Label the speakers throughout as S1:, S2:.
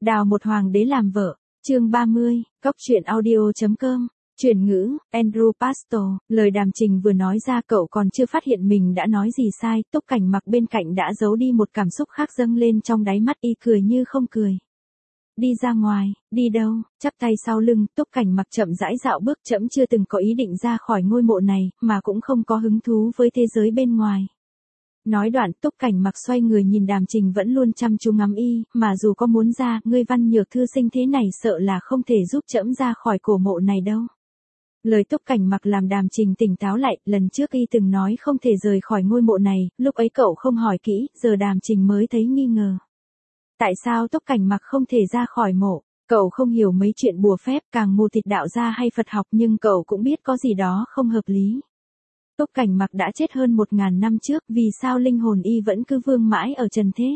S1: Đào một hoàng đế làm vợ, chương 30, Cốc truyện audio.com, chuyển ngữ, Andrew Pastor, lời Đàm Trình vừa nói ra cậu còn chưa phát hiện mình đã nói gì sai, Túc Cảnh Mặc bên cạnh đã giấu đi một cảm xúc khác dâng lên trong đáy mắt y cười như không cười. Đi ra ngoài, đi đâu, chắp tay sau lưng, Túc Cảnh Mặc chậm rãi dạo bước trẫm chưa từng có ý định ra khỏi ngôi mộ này, mà cũng không có hứng thú với thế giới bên ngoài. Nói đoạn Túc Cảnh Mặc xoay người nhìn Đàm Trình vẫn luôn chăm chú ngắm y, mà dù có muốn ra, ngươi văn nhược thư sinh thế này sợ là không thể giúp trẫm ra khỏi cổ mộ này đâu. Lời Túc Cảnh Mặc làm Đàm Trình tỉnh táo lại, lần trước y từng nói không thể rời khỏi ngôi mộ này, lúc ấy cậu không hỏi kỹ, giờ Đàm Trình mới thấy nghi ngờ. Tại sao Túc Cảnh Mặc không thể ra khỏi mộ? Cậu không hiểu mấy chuyện bùa phép, càng mù tịt đạo gia hay Phật học, nhưng cậu cũng biết có gì đó không hợp lý. Túc Cảnh Mặc đã chết hơn 1000 năm trước, vì sao linh hồn y vẫn cứ vương mãi ở trần thế?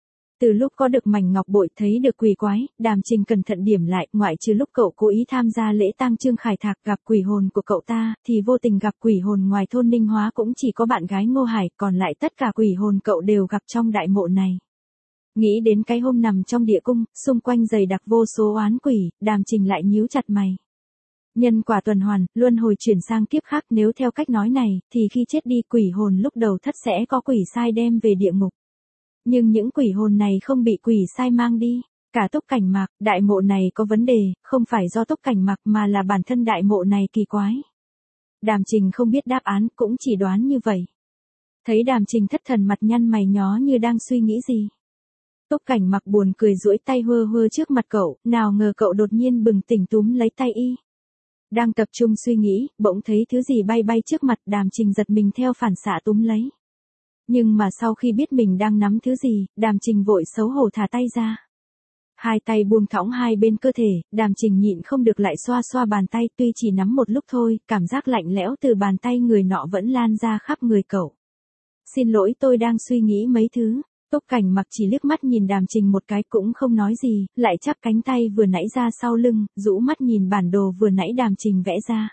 S1: Từ lúc có được mảnh ngọc bội thấy được quỷ quái, Đàm Trình cẩn thận điểm lại, ngoại trừ lúc cậu cố ý tham gia lễ tang Trương Khải Thạc gặp quỷ hồn của cậu ta, thì vô tình gặp quỷ hồn ngoài thôn Ninh Hóa cũng chỉ có bạn gái Ngô Hải, còn lại tất cả quỷ hồn cậu đều gặp trong đại mộ này. Nghĩ đến cái hôm nằm trong địa cung, xung quanh dày đặc vô số oán quỷ, Đàm Trình lại nhíu chặt mày. Nhân quả tuần hoàn, luân hồi chuyển sang kiếp khác, nếu theo cách nói này, thì khi chết đi quỷ hồn lúc đầu thất sẽ có quỷ sai đem về địa ngục. Nhưng những quỷ hồn này không bị quỷ sai mang đi. Cả Túc Cảnh Mặc, đại mộ này có vấn đề, không phải do Túc Cảnh Mặc mà là bản thân đại mộ này kỳ quái. Đàm Trình không biết đáp án, cũng chỉ đoán như vậy. Thấy Đàm Trình thất thần mặt nhăn mày nhó như đang suy nghĩ gì. Túc Cảnh Mặc buồn cười duỗi tay hơ hơ trước mặt cậu, nào ngờ cậu đột nhiên bừng tỉnh túm lấy tay y. Đang tập trung suy nghĩ, bỗng thấy thứ gì bay bay trước mặt, Đàm Trình giật mình theo phản xạ túm lấy. Nhưng mà sau khi biết mình đang nắm thứ gì, Đàm Trình vội xấu hổ thả tay ra. Hai tay buông thõng hai bên cơ thể, Đàm Trình nhịn không được lại xoa xoa bàn tay, tuy chỉ nắm một lúc thôi, cảm giác lạnh lẽo từ bàn tay người nọ vẫn lan ra khắp người cậu. Xin lỗi, tôi đang suy nghĩ mấy thứ. Túc Cảnh Mặc chỉ liếc mắt nhìn Đàm Trình một cái cũng không nói gì, lại chắp cánh tay vừa nãy ra sau lưng, rũ mắt nhìn bản đồ vừa nãy Đàm Trình vẽ ra.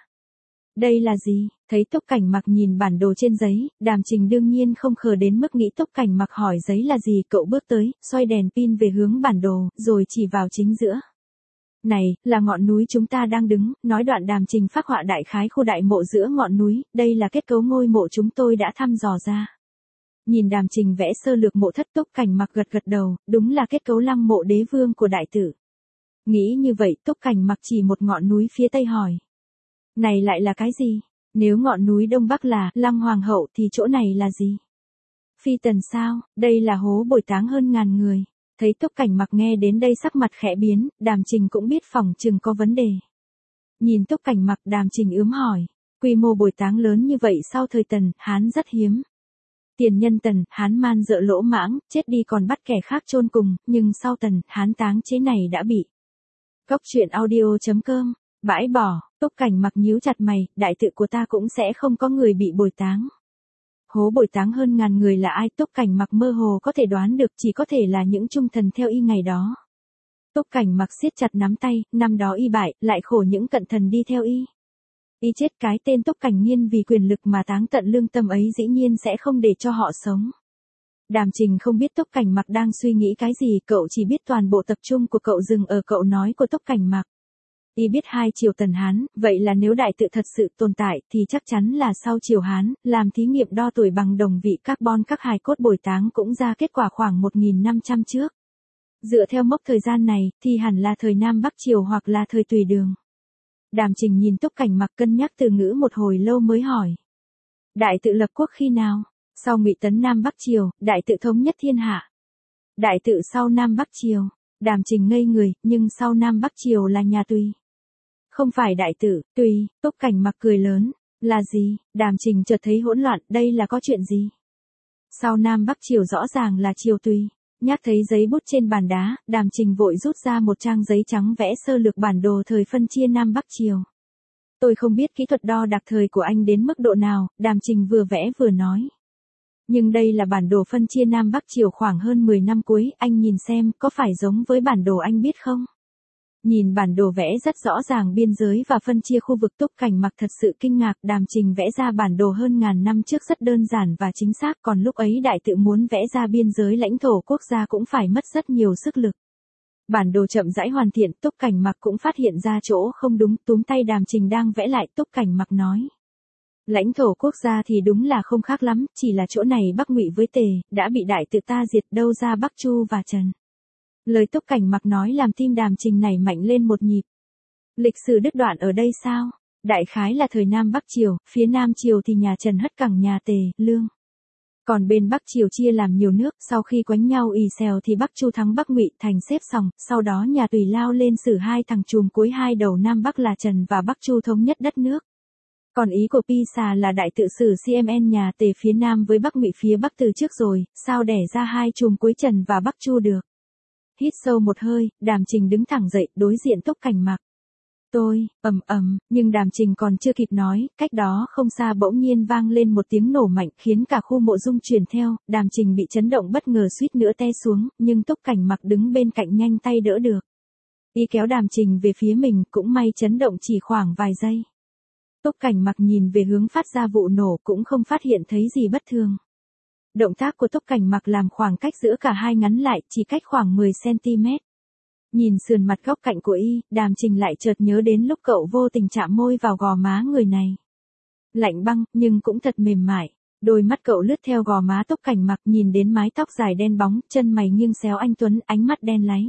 S1: Đây là gì? Thấy Túc Cảnh Mặc nhìn bản đồ trên giấy, Đàm Trình đương nhiên không khờ đến mức nghĩ Túc Cảnh Mặc hỏi giấy là gì, cậu bước tới, xoay đèn pin về hướng bản đồ, rồi chỉ vào chính giữa. Này, là ngọn núi chúng ta đang đứng, nói đoạn Đàm Trình phác họa đại khái khu đại mộ giữa ngọn núi, đây là kết cấu ngôi mộ chúng tôi đã thăm dò ra. Nhìn Đàm Trình vẽ sơ lược mộ thất, Túc Cảnh Mặc gật gật đầu, đúng là kết cấu lăng mộ đế vương của đại tử. Nghĩ như vậy, Túc Cảnh Mặc chỉ một ngọn núi phía tây hỏi. Này lại là cái gì? Nếu ngọn núi đông bắc là lăng hoàng hậu thì chỗ này là gì? Phi tần sao? Đây là hố bồi táng hơn ngàn người. Thấy Túc Cảnh Mặc nghe đến đây sắc mặt khẽ biến, Đàm Trình cũng biết phỏng chừng có vấn đề. Nhìn Túc Cảnh Mặc, Đàm Trình ướm hỏi. Quy mô bồi táng lớn như vậy sau thời Tần, Hán rất hiếm. Tiền nhân Tần, Hán man dợ lỗ mãng, chết đi còn bắt kẻ khác chôn cùng, nhưng sau Tần, Hán táng chế này đã bị. Cốc truyện audio.com, bãi bỏ, Túc Cảnh Mặc nhíu chặt mày, đại tự của ta cũng sẽ không có người bị bồi táng. Hố bồi táng hơn ngàn người là ai? Túc Cảnh Mặc mơ hồ có thể đoán được, chỉ có thể là những trung thần theo y ngày đó. Túc Cảnh Mặc siết chặt nắm tay, năm đó y bại, lại khổ những cận thần đi theo y. Y chết cái tên Túc Cảnh Nhiên vì quyền lực mà táng tận lương tâm ấy dĩ nhiên sẽ không để cho họ sống. Đàm Trình không biết Túc Cảnh Mặc đang suy nghĩ cái gì, cậu chỉ biết toàn bộ tập trung của cậu dừng ở cậu nói của Túc Cảnh Mặc. Y biết hai triều Tần Hán, vậy là nếu đại tự thật sự tồn tại thì chắc chắn là sau triều Hán, làm thí nghiệm đo tuổi bằng đồng vị carbon các hài cốt bồi táng cũng ra kết quả khoảng 1500 trước. Dựa theo mốc thời gian này thì hẳn là thời Nam Bắc triều hoặc là thời Tùy Đường. Đàm Trình nhìn Túc Cảnh Mặc cân nhắc từ ngữ một hồi lâu mới hỏi. Đại tự lập quốc khi nào? Sau Ngụy Tấn Nam Bắc triều, đại tự thống nhất thiên hạ. Đại tự sau Nam Bắc triều. Đàm Trình ngây người, nhưng sau Nam Bắc triều là nhà Tùy. Không phải đại tự, Tùy. Túc Cảnh Mặc cười lớn. Là gì? Đàm Trình chợt thấy hỗn loạn, đây là có chuyện gì? Sau Nam Bắc triều rõ ràng là triều Tùy. Nhắc thấy giấy bút trên bàn đá, Đàm Trình vội rút ra một trang giấy trắng vẽ sơ lược bản đồ thời phân chia Nam Bắc triều. Tôi không biết kỹ thuật đo đạc thời của anh đến mức độ nào, Đàm Trình vừa vẽ vừa nói. Nhưng đây là bản đồ phân chia Nam Bắc triều khoảng hơn 10 năm cuối, anh nhìn xem có phải giống với bản đồ anh biết không? Nhìn bản đồ vẽ rất rõ ràng biên giới và phân chia khu vực. Túc Cảnh Mặc thật sự kinh ngạc, Đàm Trình vẽ ra bản đồ hơn ngàn năm trước rất đơn giản và chính xác, còn lúc ấy đại tự muốn vẽ ra biên giới lãnh thổ quốc gia cũng phải mất rất nhiều sức lực. Bản đồ chậm rãi hoàn thiện, Túc Cảnh Mặc cũng phát hiện ra chỗ không đúng, túm tay Đàm Trình đang vẽ lại, Túc Cảnh Mặc nói. Lãnh thổ quốc gia thì đúng là không khác lắm, chỉ là chỗ này Bắc Ngụy với Tề, đã bị đại tự ta diệt, đâu ra Bắc Chu và Trần. Lời Túc Cảnh Mặc nói làm tim Đàm Trình nảy mạnh lên một nhịp. Lịch sử đứt đoạn ở đây sao? Đại khái là thời Nam Bắc Triều, phía Nam Triều thì nhà Trần hất cẳng nhà Tề, Lương. Còn bên Bắc Triều chia làm nhiều nước, sau khi quánh nhau ì xèo thì Bắc Chu thắng Bắc Ngụy thành xếp sòng, sau đó nhà Tùy lao lên xử hai thằng trùm cuối hai đầu Nam Bắc là Trần và Bắc Chu thống nhất đất nước. Còn ý của Pisa là đại tự sử CMN nhà Tề phía Nam với Bắc Ngụy phía Bắc từ trước rồi, sao đẻ ra hai trùm cuối Trần và Bắc Chu được. Hít sâu một hơi, Đàm Trình đứng thẳng dậy, đối diện Túc Cảnh Mặc. Tôi, nhưng Đàm Trình còn chưa kịp nói, cách đó không xa bỗng nhiên vang lên một tiếng nổ mạnh khiến cả khu mộ rung chuyển theo, Đàm Trình bị chấn động bất ngờ suýt nữa té xuống, nhưng Túc Cảnh Mặc đứng bên cạnh nhanh tay đỡ được. Y kéo Đàm Trình về phía mình, cũng may chấn động chỉ khoảng vài giây. Túc Cảnh Mặc nhìn về hướng phát ra vụ nổ cũng không phát hiện thấy gì bất thường. Động tác của Túc Cảnh Mặc làm khoảng cách giữa cả hai ngắn lại, chỉ cách khoảng 10cm. Nhìn sườn mặt góc cạnh của y, Đàm Trình lại chợt nhớ đến lúc cậu vô tình chạm môi vào gò má người này. Lạnh băng, nhưng cũng thật mềm mại. Đôi mắt cậu lướt theo gò má Túc Cảnh Mặc, nhìn đến mái tóc dài đen bóng, chân mày nghiêng xéo anh tuấn, ánh mắt đen láy.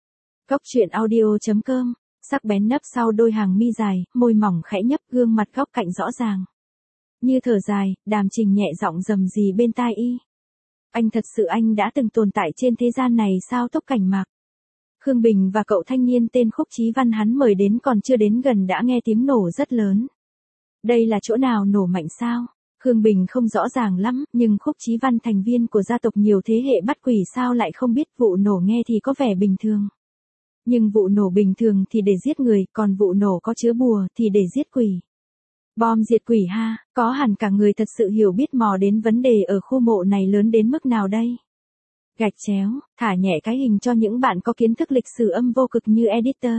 S1: Góc truyện audio.com, sắc bén nấp sau đôi hàng mi dài, môi mỏng khẽ nhấp, gương mặt góc cạnh rõ ràng. Như thở dài, Đàm Trình nhẹ giọng rầm rì bên tai y. Anh thật sự anh đã từng tồn tại trên thế gian này sao Túc Cảnh Mặc? Khương Bình và cậu thanh niên tên Khúc Chí Văn hắn mời đến còn chưa đến gần đã nghe tiếng nổ rất lớn. Đây là chỗ nào nổ mạnh sao? Khương Bình không rõ ràng lắm, nhưng Khúc Chí Văn thành viên của gia tộc nhiều thế hệ bắt quỷ sao lại không biết, vụ nổ nghe thì có vẻ bình thường. Nhưng vụ nổ bình thường thì để giết người, còn vụ nổ có chứa bùa thì để giết quỷ. Bom diệt quỷ ha, có hẳn cả người thật sự hiểu biết mò đến vấn đề ở khu mộ này lớn đến mức nào đây. Gạch chéo, thả nhẹ cái hình cho những bạn có kiến thức lịch sử âm vô cực như editor.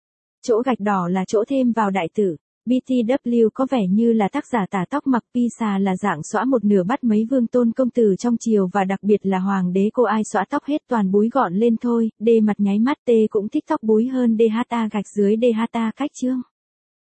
S1: Chỗ gạch đỏ là chỗ thêm vào đại tử. BTW có vẻ như là tác giả tả tóc mặc, Pisa là dạng xõa một nửa bắt mấy vương tôn công tử trong triều và đặc biệt là hoàng đế cô ai xõa tóc hết toàn búi gọn lên thôi, D mặt nháy mắt, T cũng thích tóc búi hơn DHA gạch dưới DHA cách chương.